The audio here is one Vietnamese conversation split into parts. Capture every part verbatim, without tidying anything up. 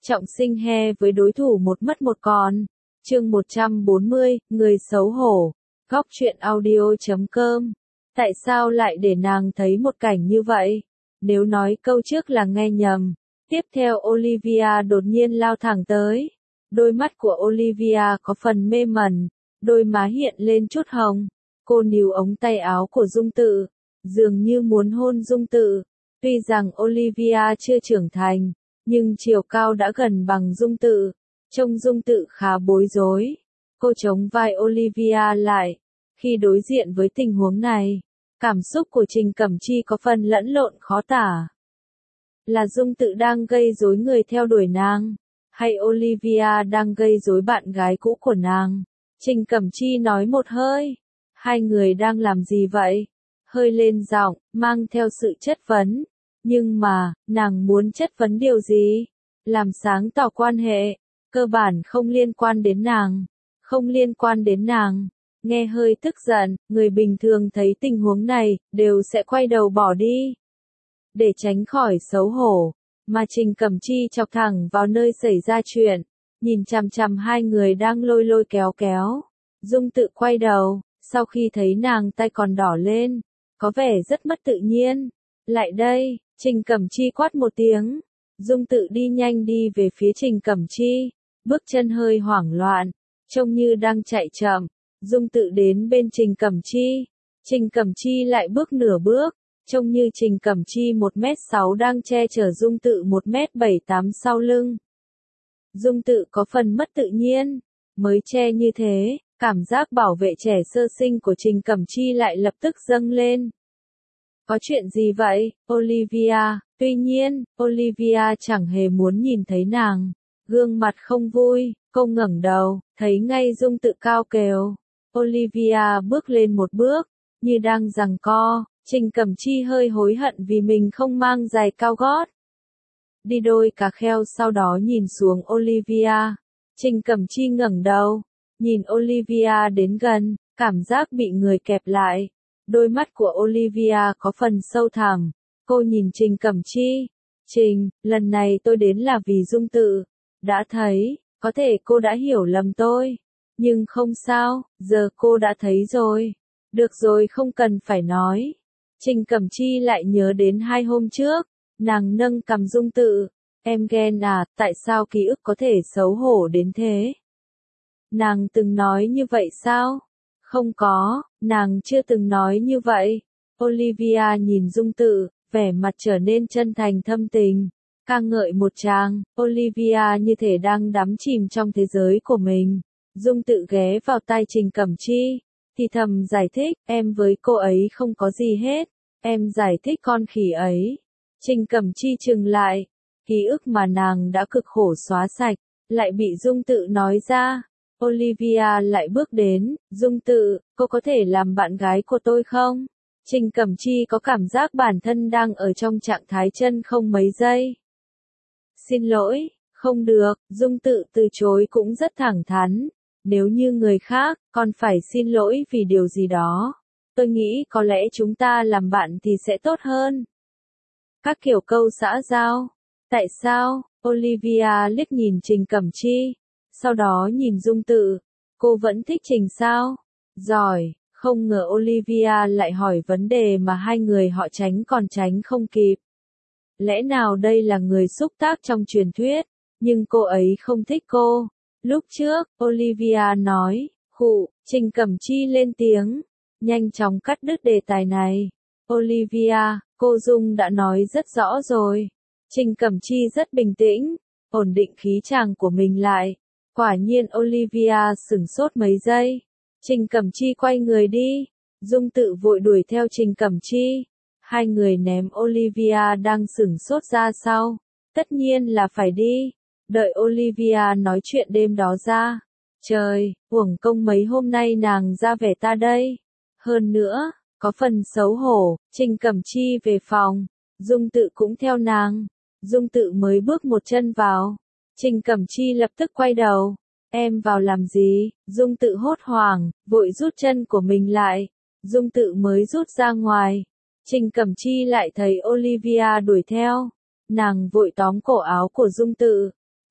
trọng sinh he với đối thủ một mất một còn. Chương một trăm bốn mươi, người xấu hổ. Góc truyện audio chấm com. Tại sao lại để nàng thấy một cảnh như vậy? Nếu nói câu trước là nghe nhầm. Tiếp theo Olivia đột nhiên lao thẳng tới. Đôi mắt của Olivia có phần mê mẩn, đôi má hiện lên chút hồng. Cô níu ống tay áo của Dung Tự, dường như muốn hôn Dung Tự. Tuy rằng Olivia chưa trưởng thành, nhưng chiều cao đã gần bằng Dung Tự. Trông Dung Tự khá bối rối. Cô chống vai Olivia lại. Khi đối diện với tình huống này, cảm xúc của Trình Cẩm Chi có phần lẫn lộn khó tả. Là Dung Tự đang gây rối người theo đuổi nàng, hay Olivia đang gây rối bạn gái cũ của nàng? Trình Cẩm Chi nói một hơi. Hai người đang làm gì vậy? Hơi lên giọng, mang theo sự chất vấn. Nhưng mà, nàng muốn chất vấn điều gì? Làm sáng tỏ quan hệ, cơ bản không liên quan đến nàng. Không liên quan đến nàng. Nghe hơi tức giận, người bình thường thấy tình huống này, đều sẽ quay đầu bỏ đi. Để tránh khỏi xấu hổ, mà Trình Cẩm Chi chọc thẳng vào nơi xảy ra chuyện, nhìn chằm chằm hai người đang lôi lôi kéo kéo. Dung Tự quay đầu, sau khi thấy nàng tay còn đỏ lên, có vẻ rất mất tự nhiên. Lại đây, Trình Cẩm Chi quát một tiếng. Dung Tự đi nhanh đi về phía Trình Cẩm Chi, bước chân hơi hoảng loạn, trông như đang chạy chậm. Dung Tự đến bên Trình Cẩm Chi, Trình Cẩm Chi lại bước nửa bước, trông như Trình Cẩm Chi một mét sáu đang che chở Dung Tự một mét bảy tám sau lưng. Dung Tự có phần mất tự nhiên, mới che như thế, cảm giác bảo vệ trẻ sơ sinh của Trình Cẩm Chi lại lập tức dâng lên. Có chuyện gì vậy, Olivia? Tuy nhiên, Olivia chẳng hề muốn nhìn thấy nàng. Gương mặt không vui, cô ngẩng đầu, thấy ngay Dung Tự cao kèo. Olivia bước lên một bước, như đang giằng co. Trình Cẩm Chi hơi hối hận vì mình không mang giày cao gót. Đi đôi cà kheo sau đó nhìn xuống Olivia. Trình Cẩm Chi ngẩng đầu, nhìn Olivia đến gần, cảm giác bị người kẹp lại. Đôi mắt của Olivia có phần sâu thẳm. Cô nhìn Trình Cẩm Chi. Trình, lần này tôi đến là vì Dung Tự. Đã thấy, có thể cô đã hiểu lầm tôi. Nhưng không sao, giờ cô đã thấy rồi. Được rồi, không cần phải nói. Trình Cẩm Chi lại nhớ đến hai hôm trước. Nàng nâng cằm Dung Tự. Em ghen à, tại sao ký ức có thể xấu hổ đến thế? Nàng từng nói như vậy sao? Không có, nàng chưa từng nói như vậy. Olivia nhìn Dung Tự, vẻ mặt trở nên chân thành thâm tình. Ca ngợi một tràng, Olivia như thể đang đắm chìm trong thế giới của mình. Dung Tự ghé vào tai Trình Cẩm Chi, thì thầm giải thích, em với cô ấy không có gì hết. Em giải thích con khỉ ấy. Trình Cẩm Chi trừng lại, ký ức mà nàng đã cực khổ xóa sạch, lại bị Dung Tự nói ra. Olivia lại bước đến, Dung Tự, cô có thể làm bạn gái của tôi không? Trình Cẩm Chi có cảm giác bản thân đang ở trong trạng thái chân không mấy giây. Xin lỗi, không được, Dung Tự từ chối cũng rất thẳng thắn. Nếu như người khác, còn phải xin lỗi vì điều gì đó. Tôi nghĩ có lẽ chúng ta làm bạn thì sẽ tốt hơn. Các kiểu câu xã giao. Tại sao? Olivia liếc nhìn Trình Cẩm Chi. Sau đó nhìn Dung Tự. Cô vẫn thích Trình sao? Giỏi, không ngờ Olivia lại hỏi vấn đề mà hai người họ tránh còn tránh không kịp. Lẽ nào đây là người xúc tác trong truyền thuyết, nhưng cô ấy không thích cô. Lúc trước, Olivia nói, khụ, Trình Cẩm Chi lên tiếng, nhanh chóng cắt đứt đề tài này. Olivia, cô Dung đã nói rất rõ rồi. Trình Cẩm Chi rất bình tĩnh, ổn định khí chàng của mình lại. Quả nhiên Olivia sửng sốt mấy giây. Trình Cẩm Chi quay người đi. Dung Tự vội đuổi theo Trình Cẩm Chi. Hai người ném Olivia đang sửng sốt ra sau. Tất nhiên là phải đi. Đợi Olivia nói chuyện đêm đó ra. Trời, uổng công mấy hôm nay nàng ra vẻ ta đây. Hơn nữa, có phần xấu hổ, Trình Cẩm Chi về phòng. Dung Tự cũng theo nàng. Dung Tự mới bước một chân vào. Trình Cẩm Chi lập tức quay đầu. Em vào làm gì? Dung Tự hốt hoảng, vội rút chân của mình lại. Dung Tự mới rút ra ngoài. Trình Cẩm Chi lại thấy Olivia đuổi theo. Nàng vội tóm cổ áo của Dung Tự.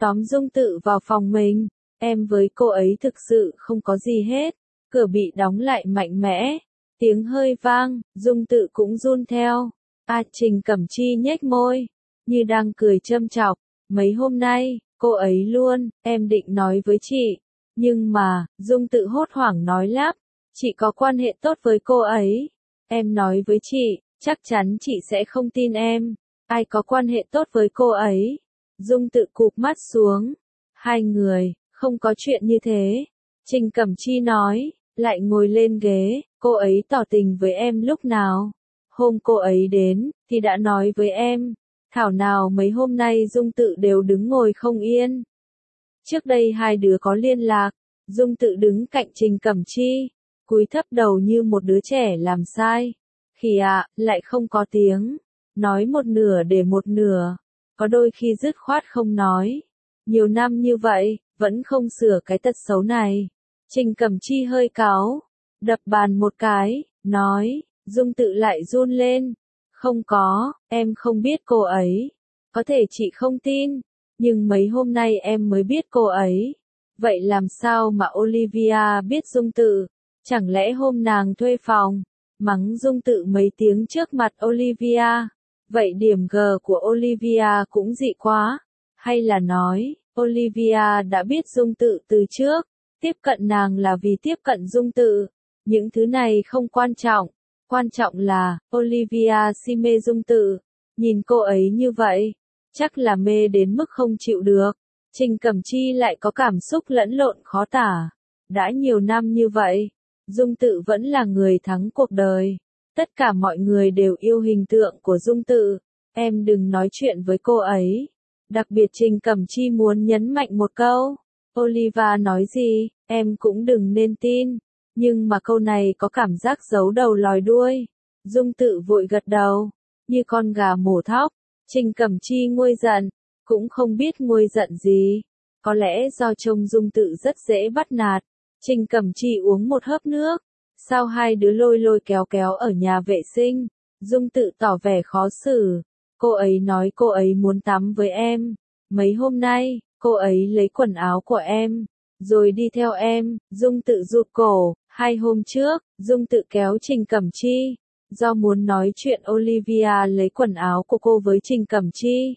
tóm Dung Tự vào phòng mình, em với cô ấy thực sự không có gì hết. Cửa bị đóng lại mạnh mẽ, tiếng hơi vang, Dung Tự cũng run theo. A Trình Cẩm Chi nhếch môi, như đang cười châm chọc, mấy hôm nay, cô ấy luôn, em định nói với chị, nhưng mà, Dung Tự hốt hoảng nói lắp, chị có quan hệ tốt với cô ấy, em nói với chị, chắc chắn chị sẽ không tin em, ai có quan hệ tốt với cô ấy. Dung Tự cụp mắt xuống, hai người, không có chuyện như thế. Trình Cẩm Chi nói, lại ngồi lên ghế, cô ấy tỏ tình với em lúc nào? Hôm cô ấy đến, thì đã nói với em, thảo nào mấy hôm nay Dung Tự đều đứng ngồi không yên. Trước đây hai đứa có liên lạc, Dung Tự đứng cạnh Trình Cẩm Chi, cúi thấp đầu như một đứa trẻ làm sai. Khỉ ạ, lại không có tiếng, nói một nửa để một nửa, có đôi khi dứt khoát không nói. Nhiều năm như vậy, vẫn không sửa cái tật xấu này. Trình Cẩm Chi hơi cáu, đập bàn một cái, nói, Dung Tự lại run lên. Không có, em không biết cô ấy. Có thể chị không tin, nhưng mấy hôm nay em mới biết cô ấy. Vậy làm sao mà Olivia biết Dung Tự? Chẳng lẽ hôm nàng thuê phòng, mắng Dung Tự mấy tiếng trước mặt Olivia? Vậy điểm G của Olivia cũng dị quá. Hay là nói, Olivia đã biết Dung Tự từ trước, tiếp cận nàng là vì tiếp cận Dung Tự. Những thứ này không quan trọng, quan trọng là, Olivia si mê Dung Tự. Nhìn cô ấy như vậy, chắc là mê đến mức không chịu được. Trình Cẩm Chi lại có cảm xúc lẫn lộn khó tả. Đã nhiều năm như vậy, Dung Tự vẫn là người thắng cuộc đời. Tất cả mọi người đều yêu hình tượng của Dung Tự. Em đừng nói chuyện với cô ấy. Đặc biệt Trình Cẩm Chi muốn nhấn mạnh một câu. Olivia nói gì, em cũng đừng nên tin. Nhưng mà câu này có cảm giác giấu đầu lòi đuôi. Dung Tự vội gật đầu, như con gà mổ thóc. Trình Cẩm Chi nguôi giận, cũng không biết nguôi giận gì. Có lẽ do trông Dung Tự rất dễ bắt nạt. Trình Cẩm Chi uống một hớp nước. Sao hai đứa lôi lôi kéo kéo ở nhà vệ sinh? Dung Tự tỏ vẻ khó xử. Cô ấy nói cô ấy muốn tắm với em. Mấy hôm nay, cô ấy lấy quần áo của em, rồi đi theo em. Dung Tự rụt cổ. Hai hôm trước, Dung Tự kéo Trình Cẩm Chi, do muốn nói chuyện Olivia lấy quần áo của cô với Trình Cẩm Chi.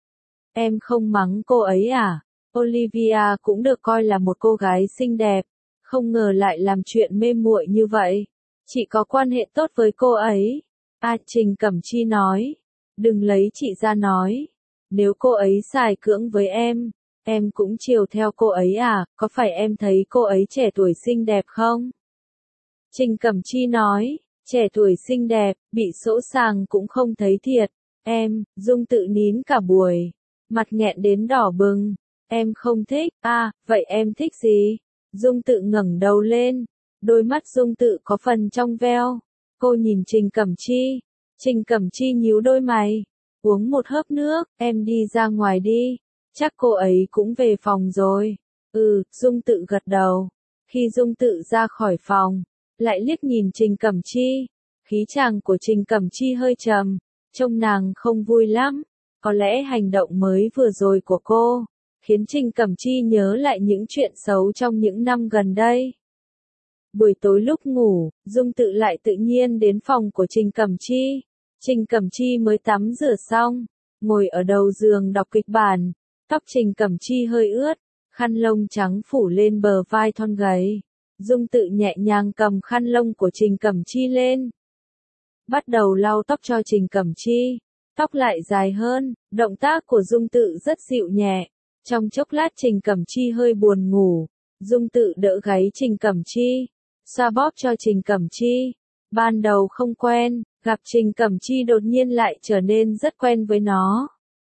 Em không mắng cô ấy à? Olivia cũng được coi là một cô gái xinh đẹp, không ngờ lại làm chuyện mê muội như vậy. Chị có quan hệ tốt với cô ấy. À, Trình Cẩm Chi nói, đừng lấy chị ra nói. Nếu cô ấy xài cưỡng với em, em cũng chiều theo cô ấy à? Có phải em thấy cô ấy trẻ tuổi xinh đẹp không? Trình Cẩm Chi nói, trẻ tuổi xinh đẹp, bị sỗ sàng cũng không thấy thiệt. Em, Dung Tự nín cả buổi, mặt nghẹn đến đỏ bừng. Em không thích, à, vậy em thích gì? Dung Tự ngẩng đầu lên, đôi mắt Dung Tự có phần trong veo. Cô nhìn Trình Cẩm Chi, Trình Cẩm Chi nhíu đôi mày, uống một hớp nước, em đi ra ngoài đi, chắc cô ấy cũng về phòng rồi. Ừ, Dung Tự gật đầu. Khi Dung Tự ra khỏi phòng, lại liếc nhìn Trình Cẩm Chi, khí chàng của Trình Cẩm Chi hơi trầm, trông nàng không vui lắm. Có lẽ hành động mới vừa rồi của cô khiến Trình Cẩm Chi nhớ lại những chuyện xấu trong những năm gần đây. Buổi tối lúc ngủ, Dung Tự lại tự nhiên đến phòng của Trình Cẩm Chi. Trình Cẩm Chi mới tắm rửa xong, ngồi ở đầu giường đọc kịch bản. Tóc Trình Cẩm Chi hơi ướt, khăn lông trắng phủ lên bờ vai thon gầy. Dung Tự nhẹ nhàng cầm khăn lông của Trình Cẩm Chi lên, bắt đầu lau tóc cho Trình Cẩm Chi. Tóc lại dài hơn, động tác của Dung Tự rất dịu nhẹ. Trong chốc lát Trình Cẩm Chi hơi buồn ngủ, Dung Tự đỡ gáy Trình Cẩm Chi, xoa bóp cho Trình Cẩm Chi. Ban đầu không quen, gặp Trình Cẩm Chi đột nhiên lại trở nên rất quen với nó.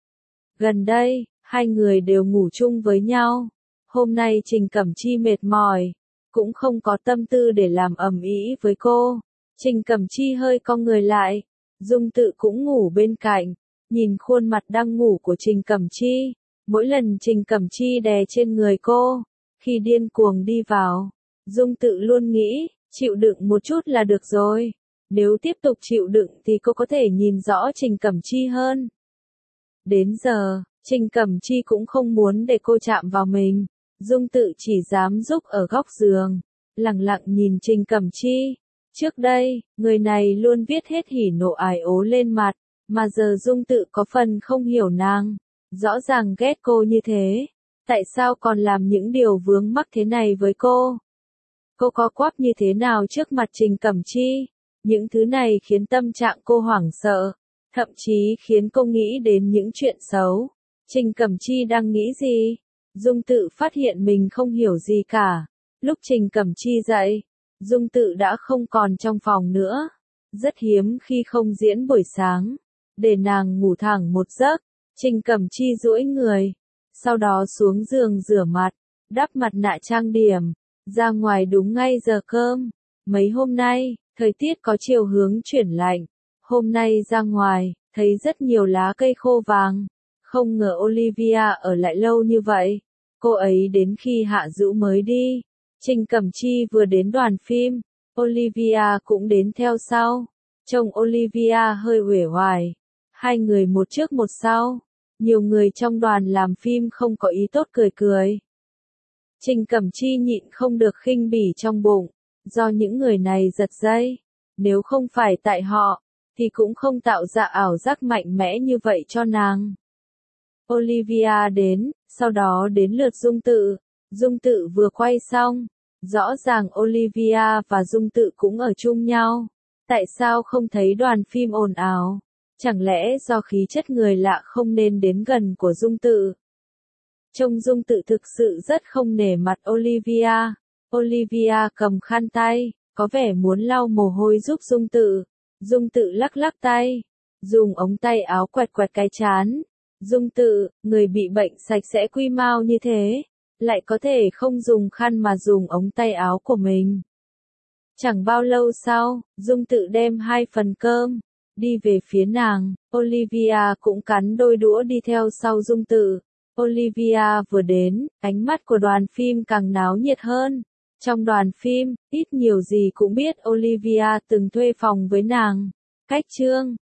Gần đây, hai người đều ngủ chung với nhau. Hôm nay Trình Cẩm Chi mệt mỏi, cũng không có tâm tư để làm ầm ĩ với cô. Trình Cẩm Chi hơi cong người lại, Dung Tự cũng ngủ bên cạnh, nhìn khuôn mặt đang ngủ của Trình Cẩm Chi. Mỗi lần Trình Cẩm Chi đè trên người cô, khi điên cuồng đi vào, Dung Tự luôn nghĩ, chịu đựng một chút là được rồi. Nếu tiếp tục chịu đựng thì cô có thể nhìn rõ Trình Cẩm Chi hơn. Đến giờ, Trình Cẩm Chi cũng không muốn để cô chạm vào mình. Dung Tự chỉ dám giúp ở góc giường, lặng lặng nhìn Trình Cẩm Chi. Trước đây, người này luôn viết hết hỉ nộ ái ố lên mặt, mà giờ Dung Tự có phần không hiểu nàng. Rõ ràng ghét cô như thế, tại sao còn làm những điều vướng mắc thế này với cô? Cô có quắp như thế nào trước mặt Trình Cẩm Chi? Những thứ này khiến tâm trạng cô hoảng sợ, thậm chí khiến cô nghĩ đến những chuyện xấu. Trình Cẩm Chi đang nghĩ gì? Dung Tự phát hiện mình không hiểu gì cả. Lúc Trình Cẩm Chi dậy, Dung Tự đã không còn trong phòng nữa. Rất hiếm khi không diễn buổi sáng, để nàng ngủ thẳng một giấc. Trình Cẩm Chi duỗi người, sau đó xuống giường rửa mặt, đắp mặt nạ trang điểm, ra ngoài đúng ngay giờ cơm. Mấy hôm nay, thời tiết có chiều hướng chuyển lạnh. Hôm nay ra ngoài, thấy rất nhiều lá cây khô vàng. Không ngờ Olivia ở lại lâu như vậy. Cô ấy đến khi Hạ Dữu mới đi. Trình Cẩm Chi vừa đến đoàn phim, Olivia cũng đến theo sau. Trông Olivia hơi uể oải. Hai người một trước một sau. Nhiều người trong đoàn làm phim không có ý tốt cười cười. Trình Cẩm Chi nhịn không được khinh bỉ trong bụng. Do những người này giật dây. Nếu không phải tại họ, thì cũng không tạo ra ảo giác mạnh mẽ như vậy cho nàng. Olivia đến, sau đó đến lượt Dung Tự. Dung Tự vừa quay xong, rõ ràng Olivia và Dung Tự cũng ở chung nhau. Tại sao không thấy đoàn phim ồn ào? Chẳng lẽ do khí chất người lạ không nên đến gần của Dung Tự? Trông Dung Tự thực sự rất không nể mặt Olivia. Olivia cầm khăn tay, có vẻ muốn lau mồ hôi giúp Dung Tự. Dung Tự lắc lắc tay, dùng ống tay áo quẹt quẹt cái trán. Dung Tự, người bị bệnh sạch sẽ quy mau như thế, lại có thể không dùng khăn mà dùng ống tay áo của mình. Chẳng bao lâu sau, Dung Tự đem hai phần cơm, đi về phía nàng. Olivia cũng cắn đôi đũa đi theo sau Dung Tự. Olivia vừa đến, ánh mắt của đoàn phim càng náo nhiệt hơn. Trong đoàn phim, ít nhiều gì cũng biết Olivia từng thuê phòng với nàng. Cách chương